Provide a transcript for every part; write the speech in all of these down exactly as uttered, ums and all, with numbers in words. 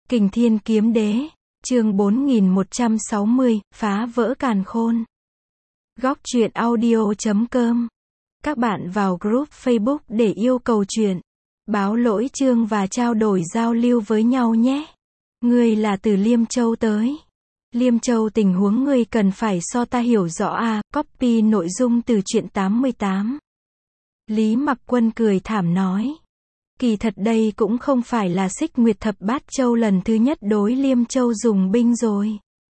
Kình Thiên Kiếm Đế, chương bốn nghìn một trăm sáu mươi, phá vỡ càn khôn. Góc truyện audio chấm com. Các bạn vào group Facebook để yêu cầu truyện, báo lỗi chương và trao đổi giao lưu với nhau nhé. Ngươi là từ Liêm Châu tới. Liêm Châu tình huống ngươi cần phải so ta hiểu rõ à, copy nội dung từ truyện tám mươi tám. Lý Mặc Quân cười thảm nói. Kỳ thật đây cũng không phải là Xích Nguyệt Thập Bát Châu lần thứ nhất đối Liêm Châu dùng binh rồi.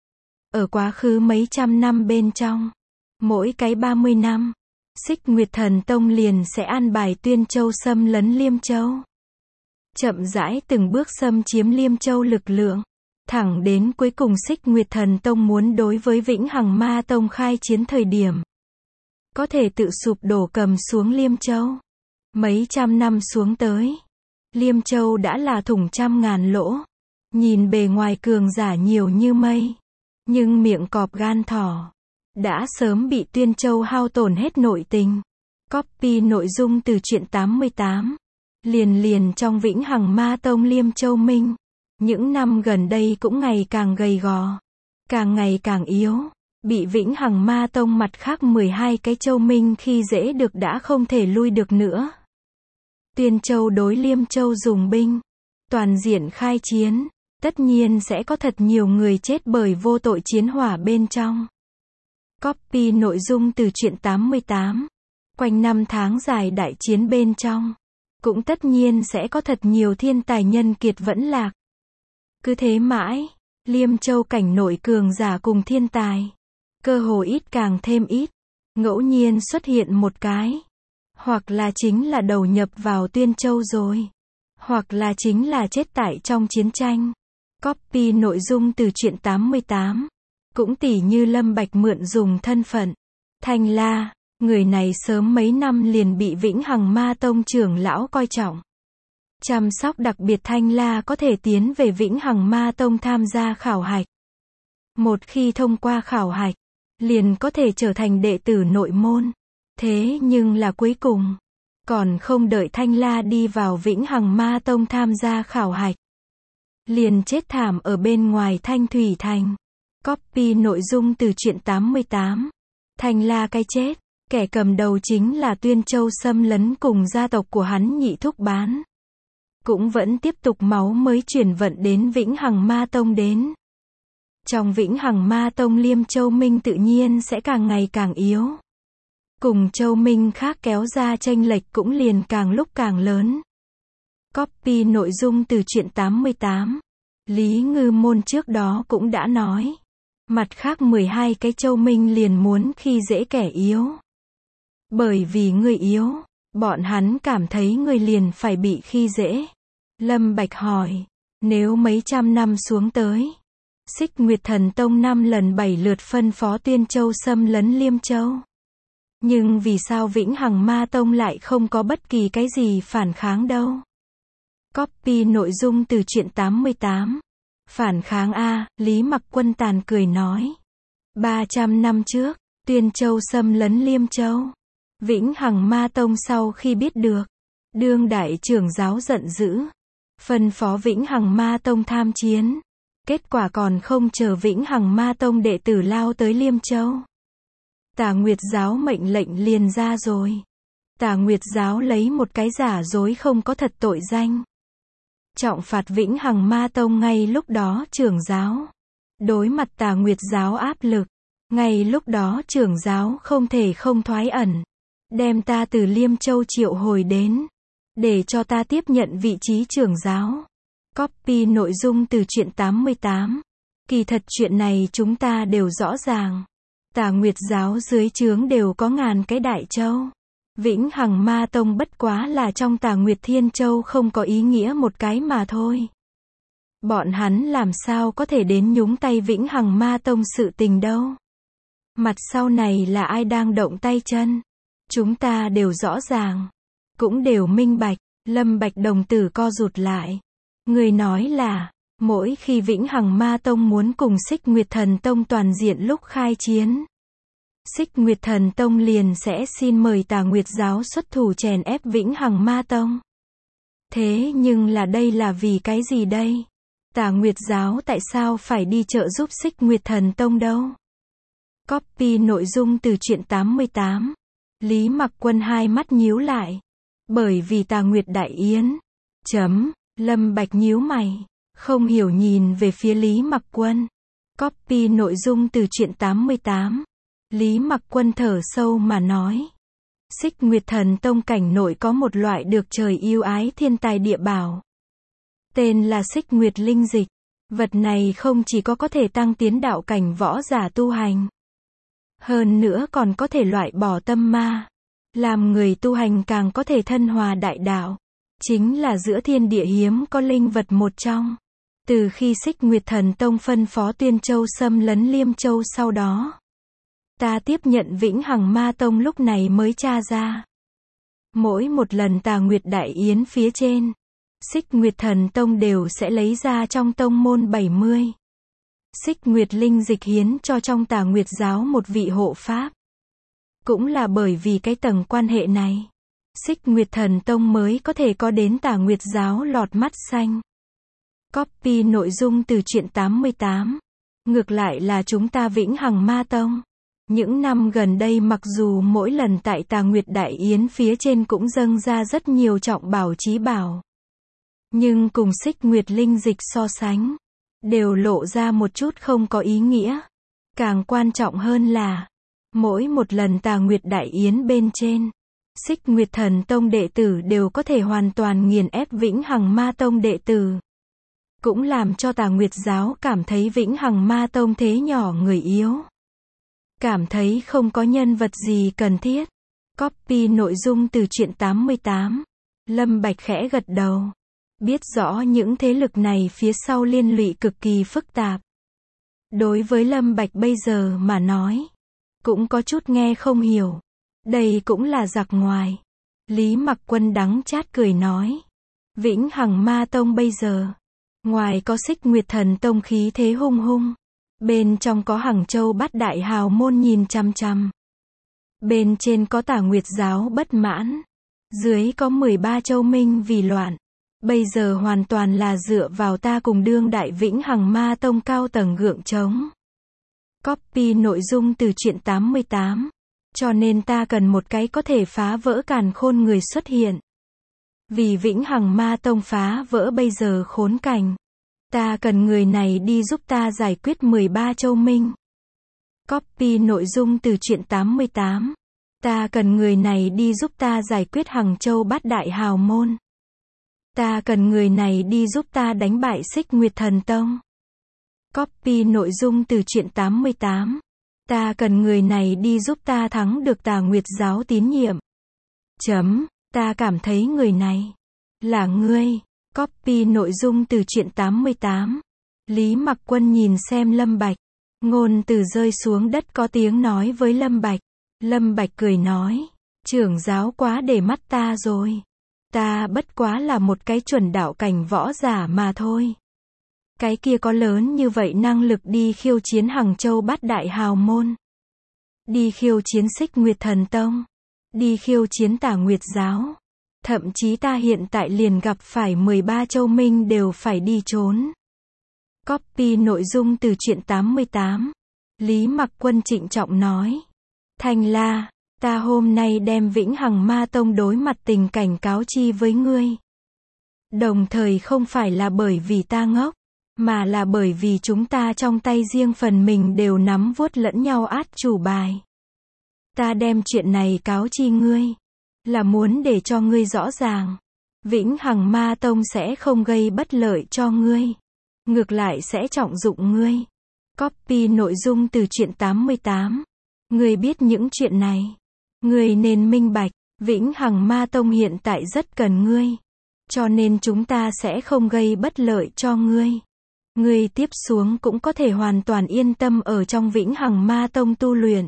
Ở quá khứ mấy trăm năm bên trong, mỗi cái ba mươi năm, Xích Nguyệt Thần Tông liền sẽ an bài Tuyên Châu xâm lấn Liêm Châu. Chậm rãi từng bước xâm chiếm Liêm Châu lực lượng, thẳng đến cuối cùng Xích Nguyệt Thần Tông muốn đối với Vĩnh Hằng Ma Tông khai chiến thời điểm, có thể tự sụp đổ cầm xuống Liêm Châu. Mấy trăm năm xuống tới, Liêm Châu đã là thủng trăm ngàn lỗ. Nhìn bề ngoài cường giả nhiều như mây, nhưng miệng cọp gan thỏ, đã sớm bị Tuyên Châu hao tổn hết nội tình. Copy nội dung từ truyện tám mươi tám. Liền liền trong Vĩnh Hằng Ma Tông Liêm Châu Minh, những năm gần đây cũng ngày càng gầy gò, càng ngày càng yếu, bị Vĩnh Hằng Ma Tông mặt khác mười hai cái châu Minh khi dễ được đã không thể lui được nữa. Tuyên Châu đối Liêm Châu dùng binh, toàn diện khai chiến, tất nhiên sẽ có thật nhiều người chết bởi vô tội chiến hỏa bên trong. Copy nội dung từ truyện tám mươi tám. Quanh năm tháng dài đại chiến bên trong, cũng tất nhiên sẽ có thật nhiều thiên tài nhân kiệt vẫn lạc. Cứ thế mãi, Liêm Châu cảnh nội cường giả cùng thiên tài, cơ hồ ít càng thêm ít, ngẫu nhiên xuất hiện một cái. Hoặc là chính là đầu nhập vào Tuyên Châu rồi, hoặc là chính là chết tại trong chiến tranh. Copy nội dung từ truyện tám mươi tám. Cũng tỉ như Lâm Bạch mượn dùng thân phận Thanh La, người này sớm mấy năm liền bị Vĩnh Hằng Ma Tông trưởng lão coi trọng, chăm sóc đặc biệt. Thanh La có thể tiến về Vĩnh Hằng Ma Tông tham gia khảo hạch. Một khi thông qua khảo hạch, liền có thể trở thành đệ tử nội môn. Thế nhưng là cuối cùng, còn không đợi Thanh La đi vào Vĩnh Hằng Ma Tông tham gia khảo hạch, liền chết thảm ở bên ngoài Thanh Thủy Thành. Copy nội dung từ truyện tám mươi tám. Thanh La cái chết, kẻ cầm đầu chính là Tuyên Châu xâm lấn cùng gia tộc của hắn Nhị Thúc Bán. Cũng vẫn tiếp tục máu mới chuyển vận đến Vĩnh Hằng Ma Tông đến. Trong Vĩnh Hằng Ma Tông Liêm Châu Minh tự nhiên sẽ càng ngày càng yếu. Cùng Châu Minh khác kéo ra chênh lệch cũng liền càng lúc càng lớn. Copy nội dung từ truyện tám mươi tám. Lý Ngư Môn trước đó cũng đã nói, mặt khác mười hai cái Châu Minh liền muốn khi dễ kẻ yếu. Bởi vì người yếu, bọn hắn cảm thấy người liền phải bị khi dễ. Lâm Bạch hỏi, nếu mấy trăm năm xuống tới, Xích Nguyệt Thần Tông năm lần bảy lượt phân phó Tuyên Châu xâm lấn Liêm Châu, nhưng vì sao Vĩnh Hằng Ma Tông lại không có bất kỳ cái gì phản kháng đâu? Copy nội dung từ truyện tám mươi tám. Phản kháng a, Lý Mặc Quân tàn cười nói. ba trăm năm trước, Tuyên Châu xâm lấn Liêm Châu. Vĩnh Hằng Ma Tông sau khi biết được, đương đại trưởng giáo giận dữ, phân phó Vĩnh Hằng Ma Tông tham chiến. Kết quả còn không chờ Vĩnh Hằng Ma Tông đệ tử lao tới Liêm Châu, Tà Nguyệt giáo mệnh lệnh liền ra rồi. Tà Nguyệt giáo lấy một cái giả dối không có thật tội danh, trọng phạt Vĩnh Hằng Ma Tông. Ngay lúc đó trưởng giáo, đối mặt Tà Nguyệt giáo áp lực, ngay lúc đó trưởng giáo không thể không thoái ẩn, đem ta từ Liêm Châu triệu hồi đến, để cho ta tiếp nhận vị trí trưởng giáo. Copy nội dung từ truyện tám mươi tám. Kỳ thật chuyện này chúng ta đều rõ ràng. Tà Nguyệt giáo dưới trướng đều có ngàn cái đại châu. Vĩnh Hằng Ma Tông bất quá là trong Tà Nguyệt Thiên Châu không có ý nghĩa một cái mà thôi. Bọn hắn làm sao có thể đến nhúng tay Vĩnh Hằng Ma Tông sự tình đâu. Mặt sau này là ai đang động tay chân, chúng ta đều rõ ràng, cũng đều minh bạch. Lâm Bạch đồng tử co rụt lại. Người nói là, mỗi khi Vĩnh Hằng Ma Tông muốn cùng Xích Nguyệt Thần Tông toàn diện lúc khai chiến, Xích Nguyệt Thần Tông liền sẽ xin mời Tà Nguyệt giáo xuất thủ chèn ép Vĩnh Hằng Ma Tông. Thế nhưng là đây là vì cái gì đây? Tà Nguyệt giáo tại sao phải đi trợ giúp Xích Nguyệt Thần Tông đâu? Copy nội dung từ truyện tám mươi tám. Lý Mặc Quân hai mắt nhíu lại. Bởi vì Tà Nguyệt Đại Yến. Chấm. Lâm Bạch nhíu mày. Không hiểu nhìn về phía Lý Mặc Quân. Copy nội dung từ truyện tám mươi tám. Lý Mặc Quân thở sâu mà nói. Xích Nguyệt Thần Tông cảnh nội có một loại được trời yêu ái thiên tài địa bảo. Tên là Xích Nguyệt Linh Dịch. Vật này không chỉ có có thể tăng tiến đạo cảnh võ giả tu hành. Hơn nữa còn có thể loại bỏ tâm ma. Làm người tu hành càng có thể thân hòa đại đạo. Chính là giữa thiên địa hiếm có linh vật một trong. Từ khi Xích Nguyệt Thần Tông phân phó Tuyên Châu xâm lấn Liêm Châu sau đó. Ta tiếp nhận Vĩnh Hằng Ma Tông lúc này mới tra ra. Mỗi một lần Tà Nguyệt Đại Yến phía trên. Xích Nguyệt Thần Tông đều sẽ lấy ra trong tông môn bảy mươi. Xích Nguyệt Linh Dịch hiến cho trong Tà Nguyệt giáo một vị hộ pháp. Cũng là bởi vì cái tầng quan hệ này. Xích Nguyệt Thần Tông mới có thể có đến Tà Nguyệt giáo lọt mắt xanh. Copy nội dung từ truyện tám mươi tám. Ngược lại là chúng ta Vĩnh Hằng Ma Tông. Những năm gần đây mặc dù mỗi lần tại Tà Nguyệt Đại Yến phía trên cũng dâng ra rất nhiều trọng bảo chí bảo. Nhưng cùng Xích Nguyệt Linh Dịch so sánh. Đều lộ ra một chút không có ý nghĩa. Càng quan trọng hơn là. Mỗi một lần Tà Nguyệt Đại Yến bên trên. Xích Nguyệt Thần Tông đệ tử đều có thể hoàn toàn nghiền ép Vĩnh Hằng Ma Tông đệ tử. Cũng làm cho Tà Nguyệt giáo cảm thấy Vĩnh Hằng Ma Tông thế nhỏ người yếu. Cảm thấy không có nhân vật gì cần thiết. Copy nội dung từ truyện tám mươi tám. Lâm Bạch khẽ gật đầu. Biết rõ những thế lực này phía sau liên lụy cực kỳ phức tạp. Đối với Lâm Bạch bây giờ mà nói. Cũng có chút nghe không hiểu. Đây cũng là giặc ngoài. Lý Mặc Quân đắng chát cười nói. Vĩnh Hằng Ma Tông bây giờ. Ngoài có Xích Nguyệt Thần Tông khí thế hung hung. Bên trong có Hằng Châu Bát Đại hào môn nhìn chăm chăm. Bên trên có Tà Nguyệt giáo bất mãn. Dưới có mười ba châu minh vì loạn. Bây giờ hoàn toàn là dựa vào ta cùng đương đại Vĩnh Hằng Ma Tông cao tầng gượng chống. Copy nội dung từ truyện tám mươi tám. Cho nên ta cần một cái có thể phá vỡ càn khôn người xuất hiện. Vì Vĩnh Hằng Ma Tông phá vỡ bây giờ khốn cảnh. Ta cần người này đi giúp ta giải quyết mười ba châu minh. Copy nội dung từ truyện tám mươi tám. Ta cần người này đi giúp ta giải quyết Hằng Châu Bát Đại hào môn. Ta cần người này đi giúp ta đánh bại Xích Nguyệt Thần Tông. Copy nội dung từ truyện tám mươi tám. Ta cần người này đi giúp ta thắng được Tà Nguyệt giáo tín nhiệm. Chấm. Ta cảm thấy người này là ngươi. Copy nội dung từ truyện tám mươi tám. Lý Mặc Quân nhìn xem Lâm Bạch. Ngôn từ rơi xuống đất có tiếng nói với Lâm Bạch. Lâm Bạch cười nói. Trưởng giáo quá để mắt ta rồi. Ta bất quá là một cái chuẩn đạo cảnh võ giả mà thôi. Cái kia có lớn như vậy năng lực đi khiêu chiến Hằng Châu Bát Đại hào môn. Đi khiêu chiến Xích Nguyệt Thần Tông. Đi khiêu chiến Tà Nguyệt giáo. Thậm chí ta hiện tại liền gặp phải mười ba châu minh đều phải đi trốn. Copy nội dung từ truyện tám mươi tám. Lý Mặc Quân trịnh trọng nói. Thanh La, ta hôm nay đem Vĩnh Hằng Ma Tông đối mặt tình cảnh cáo chi với ngươi. Đồng thời không phải là bởi vì ta ngốc, mà là bởi vì chúng ta trong tay riêng phần mình đều nắm vuốt lẫn nhau át chủ bài. Ta đem chuyện này cáo chi ngươi. Là muốn để cho ngươi rõ ràng. Vĩnh Hằng Ma Tông sẽ không gây bất lợi cho ngươi. Ngược lại sẽ trọng dụng ngươi. Copy nội dung từ truyện tám mươi tám. Ngươi biết những chuyện này. Ngươi nên minh bạch. Vĩnh Hằng Ma Tông hiện tại rất cần ngươi. Cho nên chúng ta sẽ không gây bất lợi cho ngươi. Ngươi tiếp xuống cũng có thể hoàn toàn yên tâm ở trong Vĩnh Hằng Ma Tông tu luyện.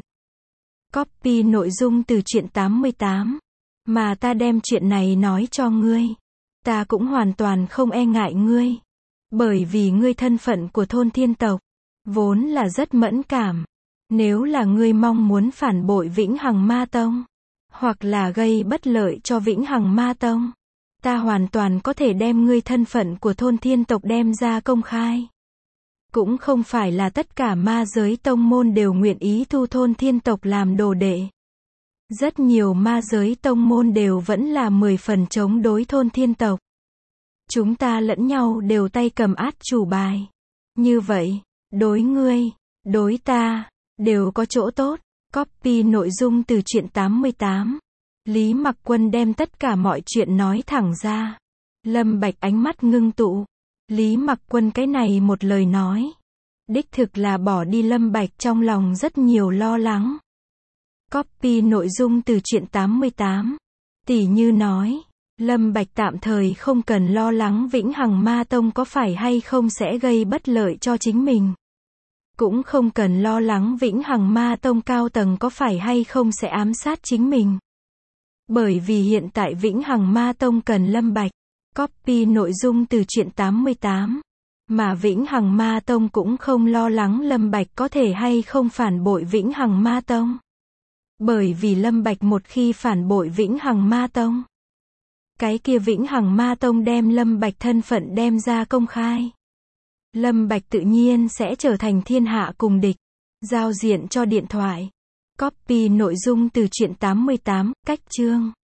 Copy nội dung từ truyện tám mươi tám. Mà ta đem chuyện này nói cho ngươi. Ta cũng hoàn toàn không e ngại ngươi. Bởi vì ngươi thân phận của thôn thiên tộc. Vốn là rất mẫn cảm. Nếu là ngươi mong muốn phản bội Vĩnh Hằng Ma Tông. Hoặc là gây bất lợi cho Vĩnh Hằng Ma Tông. Ta hoàn toàn có thể đem ngươi thân phận của thôn thiên tộc đem ra công khai. Cũng không phải là tất cả ma giới tông môn đều nguyện ý thu thôn thiên tộc làm đồ đệ. Rất nhiều ma giới tông môn đều vẫn là mười phần chống đối thôn thiên tộc. Chúng ta lẫn nhau đều tay cầm át chủ bài. Như vậy, đối ngươi, đối ta, đều có chỗ tốt. Copy nội dung từ truyện tám mươi tám. Lý Mặc Quân đem tất cả mọi chuyện nói thẳng ra. Lâm Bạch ánh mắt ngưng tụ. Lý Mặc Quân cái này một lời nói. Đích thực là bỏ đi Lâm Bạch trong lòng rất nhiều lo lắng. Copy nội dung từ truyện tám mươi tám. Tỷ như nói, Lâm Bạch tạm thời không cần lo lắng Vĩnh Hằng Ma Tông có phải hay không sẽ gây bất lợi cho chính mình. Cũng không cần lo lắng Vĩnh Hằng Ma Tông cao tầng có phải hay không sẽ ám sát chính mình. Bởi vì hiện tại Vĩnh Hằng Ma Tông cần Lâm Bạch. Copy nội dung từ truyện tám mươi tám. Mà Vĩnh Hằng Ma Tông cũng không lo lắng Lâm Bạch có thể hay không phản bội Vĩnh Hằng Ma Tông. Bởi vì Lâm Bạch một khi phản bội Vĩnh Hằng Ma Tông, cái kia Vĩnh Hằng Ma Tông đem Lâm Bạch thân phận đem ra công khai. Lâm Bạch tự nhiên sẽ trở thành thiên hạ cùng địch. Giao diện cho điện thoại. Copy nội dung từ truyện tám mươi tám, cách chương.